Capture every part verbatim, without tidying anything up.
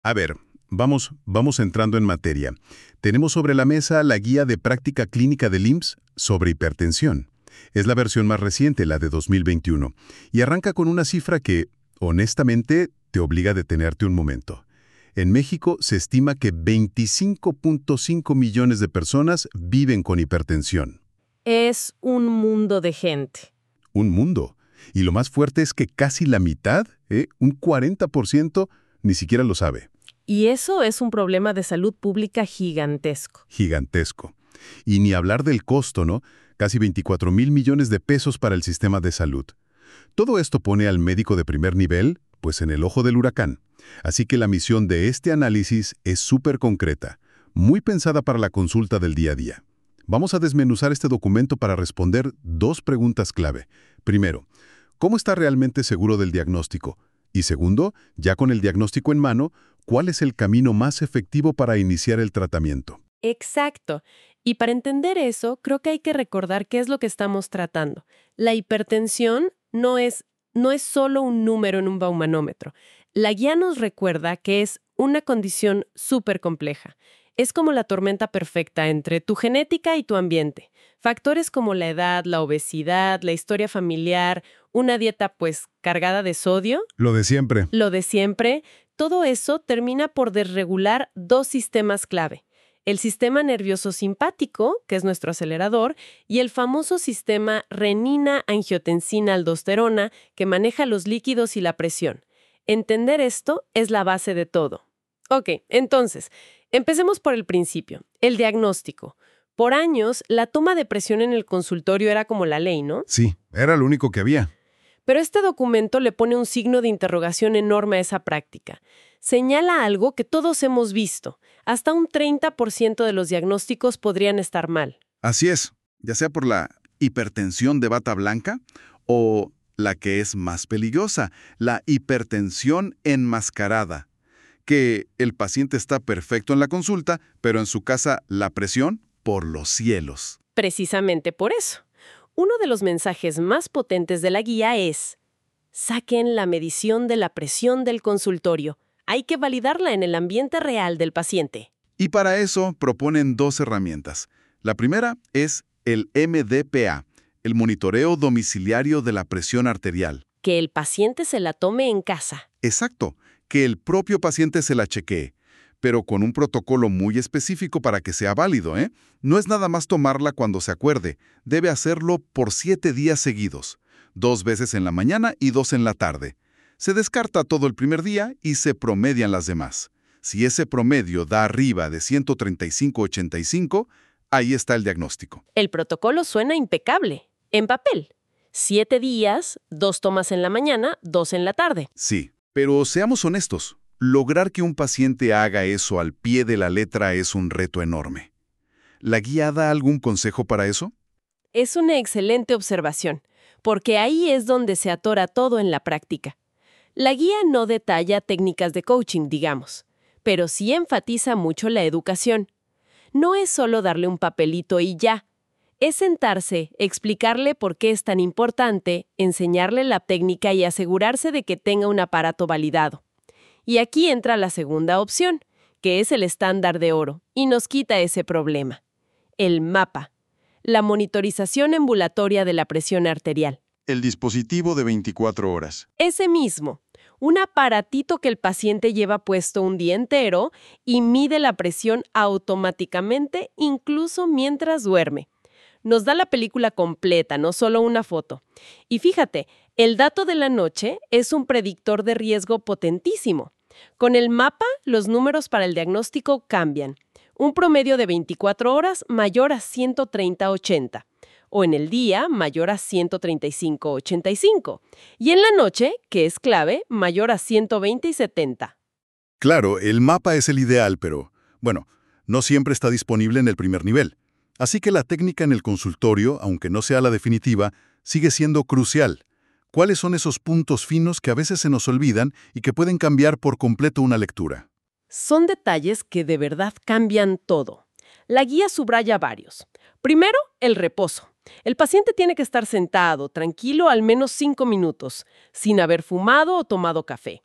A ver, vamos, vamos entrando en materia. Tenemos sobre la mesa la guía de práctica clínica del I M S S sobre hipertensión. Es la versión más reciente, la de dos mil veintiuno, y arranca con una cifra que, honestamente, te obliga a detenerte un momento. En México se estima que veinticinco punto cinco millones de personas viven con hipertensión. Es un mundo de gente. Un mundo. Y lo más fuerte es que casi la mitad, ¿eh? un cuarenta por ciento, ni siquiera lo sabe. Y eso es un problema de salud pública gigantesco. Gigantesco. Y ni hablar del costo, ¿no? Casi veinticuatro mil millones de pesos para el sistema de salud. Todo esto pone al médico de primer nivel, pues en el ojo del huracán. Así que la misión de este análisis es súper concreta, muy pensada para la consulta del día a día. Vamos a desmenuzar este documento para responder dos preguntas clave. Primero, ¿cómo está realmente seguro del diagnóstico? Y segundo, ya con el diagnóstico en mano, ¿cuál es el camino más efectivo para iniciar el tratamiento? Exacto. Y para entender eso, creo que hay que recordar qué es lo que estamos tratando. La hipertensión no es, no es solo un número en un baumanómetro. La guía nos recuerda que es una condición súper compleja. Es como la tormenta perfecta entre tu genética y tu ambiente. Factores como la edad, la obesidad, la historia familiar, una dieta pues cargada de sodio. Lo de siempre. Lo de siempre. Todo eso termina por desregular dos sistemas clave. El sistema nervioso simpático, que es nuestro acelerador, y el famoso sistema renina-angiotensina-aldosterona, que maneja los líquidos y la presión. Entender esto es la base de todo. Ok, entonces, empecemos por el principio, el diagnóstico. Por años, la toma de presión en el consultorio era como la ley, ¿no? Sí, era lo único que había. Pero este documento le pone un signo de interrogación enorme a esa práctica. Señala algo que todos hemos visto. Hasta un treinta por ciento de los diagnósticos podrían estar mal. Así es, ya sea por la hipertensión de bata blanca o la que es más peligrosa, la hipertensión enmascarada, que el paciente está perfecto en la consulta, pero en su casa la presión por los cielos. Precisamente por eso. Uno de los mensajes más potentes de la guía es: saquen la medición de la presión del consultorio. Hay que validarla en el ambiente real del paciente. Y para eso proponen dos herramientas. La primera es el M D P A, el monitoreo domiciliario de la presión arterial. Que el paciente se la tome en casa. Exacto, que el propio paciente se la chequee, pero con un protocolo muy específico para que sea válido, ¿eh? No es nada más tomarla cuando se acuerde, debe hacerlo por siete días seguidos, dos veces en la mañana y dos en la tarde. Se descarta todo el primer día y se promedian las demás. Si ese promedio da arriba de ciento treinta y cinco punto ochenta y cinco, ahí está el diagnóstico. El protocolo suena impecable, en papel. Siete días, dos tomas en la mañana, dos en la tarde. Sí, pero seamos honestos. Lograr que un paciente haga eso al pie de la letra es un reto enorme. ¿La guía da algún consejo para eso? Es una excelente observación, porque ahí es donde se atora todo en la práctica. La guía no detalla técnicas de coaching, digamos, pero sí enfatiza mucho la educación. No es solo darle un papelito y ya. Es sentarse, explicarle por qué es tan importante, enseñarle la técnica y asegurarse de que tenga un aparato validado. Y aquí entra la segunda opción, que es el estándar de oro, y nos quita ese problema. El mapa, la monitorización ambulatoria de la presión arterial. El dispositivo de veinticuatro horas. Ese mismo, un aparatito que el paciente lleva puesto un día entero y mide la presión automáticamente, incluso mientras duerme. Nos da la película completa, no solo una foto. Y fíjate, el dato de la noche es un predictor de riesgo potentísimo. Con el mapa, los números para el diagnóstico cambian. Un promedio de veinticuatro horas mayor a ciento treinta a ochenta. O en el día, mayor a ciento treinta y cinco a ochenta y cinco. Y en la noche, que es clave, mayor a ciento veinte y setenta. Claro, el mapa es el ideal, pero, bueno, no siempre está disponible en el primer nivel. Así que la técnica en el consultorio, aunque no sea la definitiva, sigue siendo crucial. ¿Cuáles son esos puntos finos que a veces se nos olvidan y que pueden cambiar por completo una lectura? Son detalles que de verdad cambian todo. La guía subraya varios. Primero, el reposo. El paciente tiene que estar sentado, tranquilo, al menos cinco minutos, sin haber fumado o tomado café.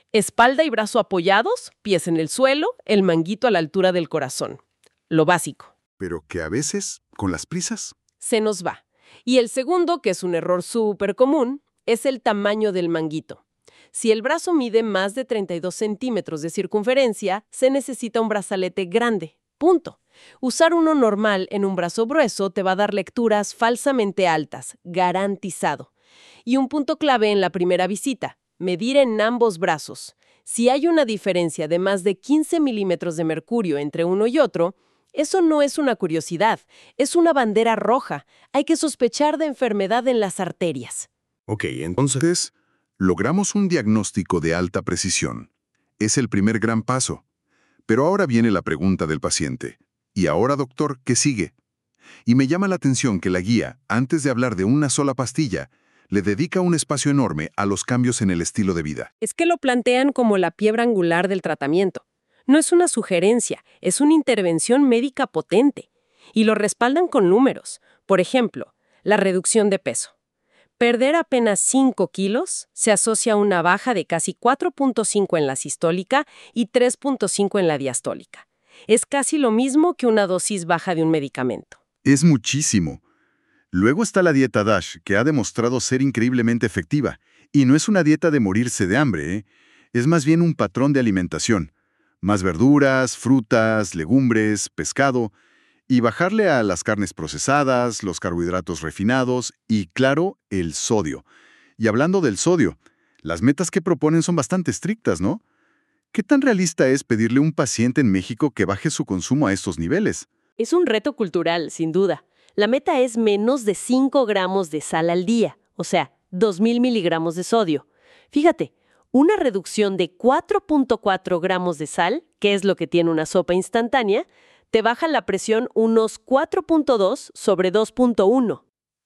Espalda y brazo apoyados, pies en el suelo, el manguito a la altura del corazón. Lo básico. Pero que a veces, con las prisas. Se nos va. Y el segundo, que es un error súper común, es el tamaño del manguito. Si el brazo mide más de treinta y dos centímetros de circunferencia, se necesita un brazalete grande. Punto. Usar uno normal en un brazo grueso te va a dar lecturas falsamente altas, garantizado. Y un punto clave en la primera visita, medir en ambos brazos. Si hay una diferencia de más de quince milímetros de mercurio entre uno y otro, eso no es una curiosidad, es una bandera roja. Hay que sospechar de enfermedad en las arterias. Ok, entonces, logramos un diagnóstico de alta precisión. Es el primer gran paso. Pero ahora viene la pregunta del paciente. ¿Y ahora, doctor, qué sigue? Y me llama la atención que la guía, antes de hablar de una sola pastilla, le dedica un espacio enorme a los cambios en el estilo de vida. Es que lo plantean como la piedra angular del tratamiento. No es una sugerencia, es una intervención médica potente. Y lo respaldan con números. Por ejemplo, la reducción de peso. Perder apenas cinco kilos se asocia a una baja de casi cuatro punto cinco en la sistólica y tres punto cinco en la diastólica. Es casi lo mismo que una dosis baja de un medicamento. Es muchísimo. Luego está la dieta DASH, que ha demostrado ser increíblemente efectiva. Y no es una dieta de morirse de hambre, ¿eh? Es más bien un patrón de alimentación. Más verduras, frutas, legumbres, pescado, y bajarle a las carnes procesadas, los carbohidratos refinados y, claro, el sodio. Y hablando del sodio, las metas que proponen son bastante estrictas, ¿no? ¿Qué tan realista es pedirle a un paciente en México que baje su consumo a estos niveles? Es un reto cultural, sin duda. La meta es menos de cinco gramos de sal al día, o sea, dos mil miligramos de sodio. Fíjate, una reducción de cuatro punto cuatro gramos de sal, que es lo que tiene una sopa instantánea, te baja la presión unos cuatro punto dos sobre dos punto uno.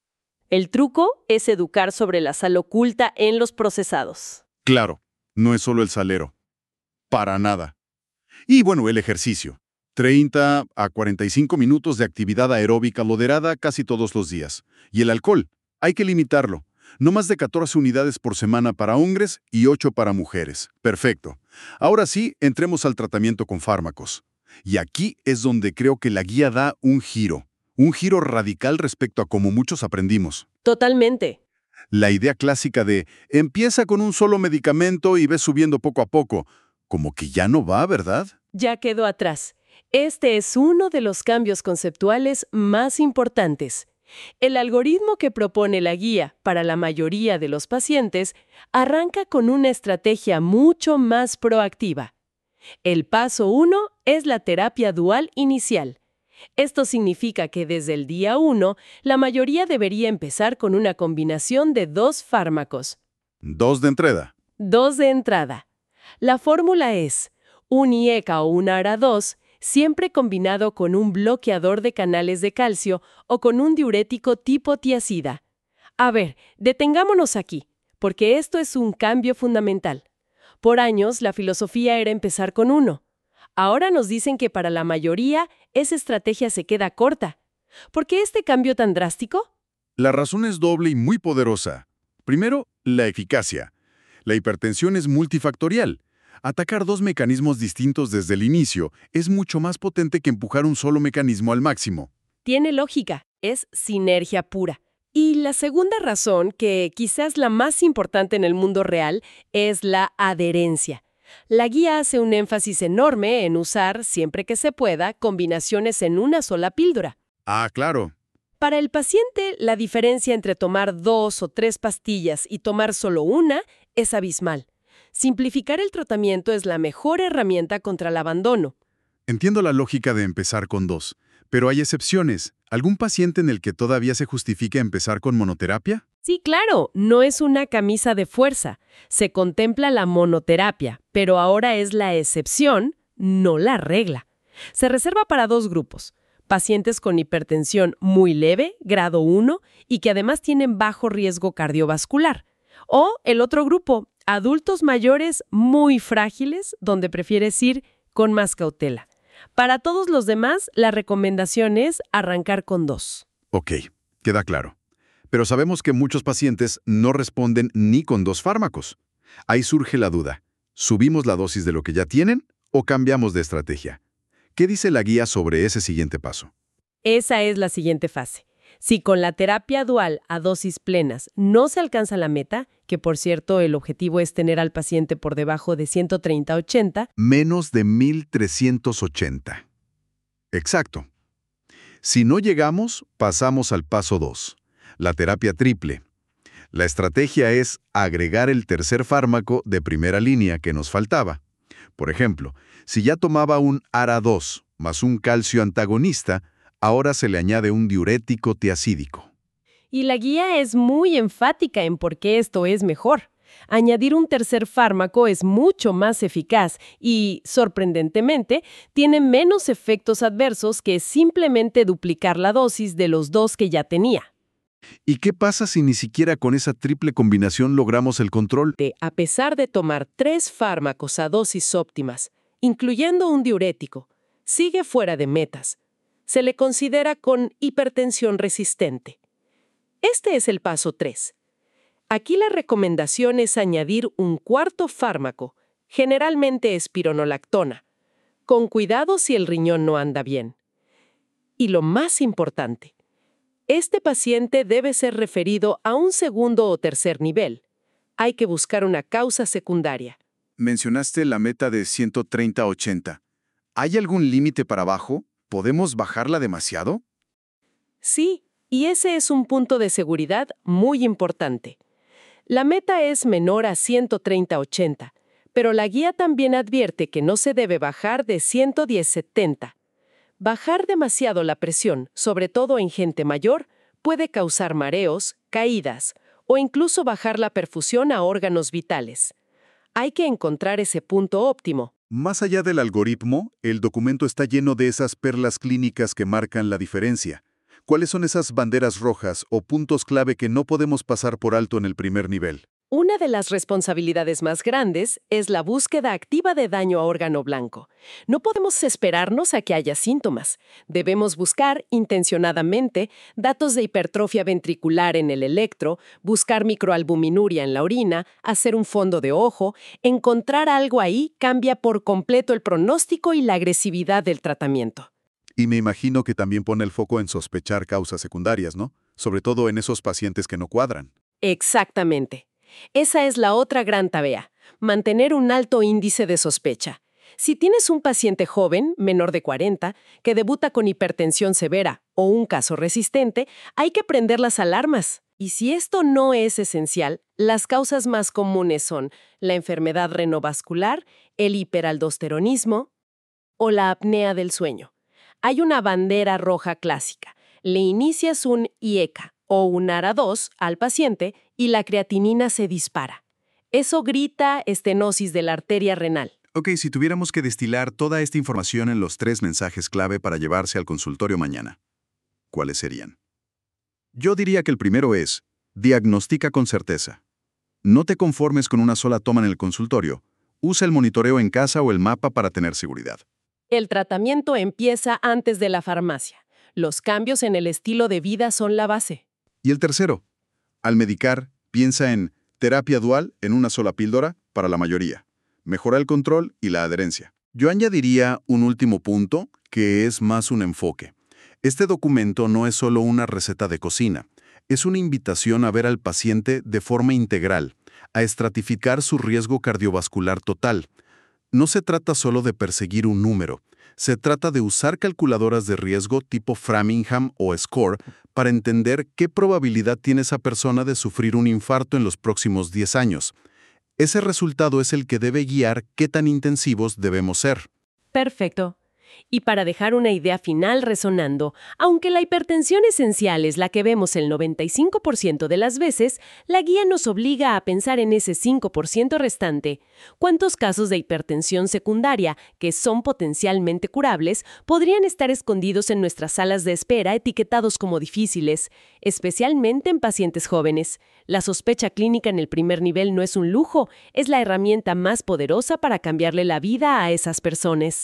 El truco es educar sobre la sal oculta en los procesados. Claro, no es solo el salero. Para nada. Y bueno, el ejercicio. treinta a cuarenta y cinco minutos de actividad aeróbica moderada casi todos los días. Y el alcohol, hay que limitarlo. No más de catorce unidades por semana para hombres y ocho para mujeres. Perfecto. Ahora sí, entremos al tratamiento con fármacos. Y aquí es donde creo que la guía da un giro. Un giro radical respecto a cómo muchos aprendimos. Totalmente. La idea clásica de empieza con un solo medicamento y ves subiendo poco a poco. Como que ya no va, ¿verdad? Ya quedó atrás. Este es uno de los cambios conceptuales más importantes. El algoritmo que propone la guía para la mayoría de los pacientes arranca con una estrategia mucho más proactiva. El paso uno es la terapia dual inicial. Esto significa que desde el día uno, la mayoría debería empezar con una combinación de dos fármacos. Dos de entrada. Dos de entrada. La fórmula es un I E C A o un A R A dos, siempre combinado con un bloqueador de canales de calcio o con un diurético tipo tiazida. A ver, detengámonos aquí, porque esto es un cambio fundamental. Por años, la filosofía era empezar con uno. Ahora nos dicen que para la mayoría, esa estrategia se queda corta. ¿Por qué este cambio tan drástico? La razón es doble y muy poderosa. Primero, la eficacia. La hipertensión es multifactorial. Atacar dos mecanismos distintos desde el inicio es mucho más potente que empujar un solo mecanismo al máximo. Tiene lógica, es sinergia pura. Y la segunda razón, que quizás la más importante en el mundo real, es la adherencia. La guía hace un énfasis enorme en usar, siempre que se pueda, combinaciones en una sola píldora. Ah, claro. Para el paciente, la diferencia entre tomar dos o tres pastillas y tomar solo una es abismal. Simplificar el tratamiento es la mejor herramienta contra el abandono. Entiendo la lógica de empezar con dos, pero hay excepciones. ¿Algún paciente en el que todavía se justifique empezar con monoterapia? Sí, claro, no es una camisa de fuerza. Se contempla la monoterapia, pero ahora es la excepción, no la regla. Se reserva para dos grupos: pacientes con hipertensión muy leve, grado uno, y que además tienen bajo riesgo cardiovascular. O el otro grupo, adultos mayores muy frágiles, donde prefieres ir con más cautela. Para todos los demás, la recomendación es arrancar con dos. Ok, queda claro. Pero sabemos que muchos pacientes no responden ni con dos fármacos. Ahí surge la duda. ¿Subimos la dosis de lo que ya tienen o cambiamos de estrategia? ¿Qué dice la guía sobre ese siguiente paso? Esa es la siguiente fase. Si con la terapia dual a dosis plenas no se alcanza la meta, que por cierto el objetivo es tener al paciente por debajo de ciento treinta ochenta, Menos de mil trescientos ochenta. Exacto. Si no llegamos, pasamos al paso dos, la terapia triple. La estrategia es agregar el tercer fármaco de primera línea que nos faltaba. Por ejemplo, si ya tomaba un A R A dos más un calcio antagonista, ahora se le añade un diurético tiacídico. Y la guía es muy enfática en por qué esto es mejor. Añadir un tercer fármaco es mucho más eficaz y, sorprendentemente, tiene menos efectos adversos que simplemente duplicar la dosis de los dos que ya tenía. ¿Y qué pasa si ni siquiera con esa triple combinación logramos el control? A pesar de tomar tres fármacos a dosis óptimas, incluyendo un diurético, sigue fuera de metas. Se le considera con hipertensión resistente. Este es el paso tres. Aquí la recomendación es añadir un cuarto fármaco, generalmente espironolactona, con cuidado si el riñón no anda bien. Y lo más importante, este paciente debe ser referido a un segundo o tercer nivel. Hay que buscar una causa secundaria. Mencionaste la meta de ciento treinta ochenta. ¿Hay algún límite para abajo? ¿Podemos bajarla demasiado? Sí, y ese es un punto de seguridad muy importante. La meta es menor a ciento treinta ochenta, pero la guía también advierte que no se debe bajar de ciento diez setenta. Bajar demasiado la presión, sobre todo en gente mayor, puede causar mareos, caídas o incluso bajar la perfusión a órganos vitales. Hay que encontrar ese punto óptimo. Más allá del algoritmo, el documento está lleno de esas perlas clínicas que marcan la diferencia. ¿Cuáles son esas banderas rojas o puntos clave que no podemos pasar por alto en el primer nivel? Una de las responsabilidades más grandes es la búsqueda activa de daño a órgano blanco. No podemos esperarnos a que haya síntomas. Debemos buscar intencionadamente datos de hipertrofia ventricular en el electro, buscar microalbuminuria en la orina, hacer un fondo de ojo. Encontrar algo ahí cambia por completo el pronóstico y la agresividad del tratamiento. Y me imagino que también pone el foco en sospechar causas secundarias, ¿no? Sobre todo en esos pacientes que no cuadran. Exactamente. Esa es la otra gran tarea, mantener un alto índice de sospecha. Si tienes un paciente joven, menor de cuarenta, que debuta con hipertensión severa o un caso resistente, hay que prender las alarmas. Y si esto no es esencial, las causas más comunes son la enfermedad renovascular, el hiperaldosteronismo o la apnea del sueño. Hay una bandera roja clásica. Le inicias un I E C A o un A R A dos al paciente y la creatinina se dispara. Eso grita estenosis de la arteria renal. Ok, si tuviéramos que destilar toda esta información en los tres mensajes clave para llevarse al consultorio mañana, ¿cuáles serían? Yo diría que el primero es, diagnostica con certeza. No te conformes con una sola toma en el consultorio. Usa el monitoreo en casa o el mapa para tener seguridad. El tratamiento empieza antes de la farmacia. Los cambios en el estilo de vida son la base. Y el tercero, al medicar, piensa en terapia dual en una sola píldora para la mayoría. Mejora el control y la adherencia. Yo añadiría un último punto, que es más un enfoque. Este documento no es solo una receta de cocina. Es una invitación a ver al paciente de forma integral, a estratificar su riesgo cardiovascular total. No se trata solo de perseguir un número. Se trata de usar calculadoras de riesgo tipo Framingham o SCORE para entender qué probabilidad tiene esa persona de sufrir un infarto en los próximos diez años. Ese resultado es el que debe guiar qué tan intensivos debemos ser. Perfecto. Y para dejar una idea final resonando, aunque la hipertensión esencial es la que vemos el noventa y cinco por ciento de las veces, la guía nos obliga a pensar en ese cinco por ciento restante. ¿Cuántos casos de hipertensión secundaria, que son potencialmente curables, podrían estar escondidos en nuestras salas de espera etiquetados como difíciles, especialmente en pacientes jóvenes? La sospecha clínica en el primer nivel no es un lujo, es la herramienta más poderosa para cambiarle la vida a esas personas.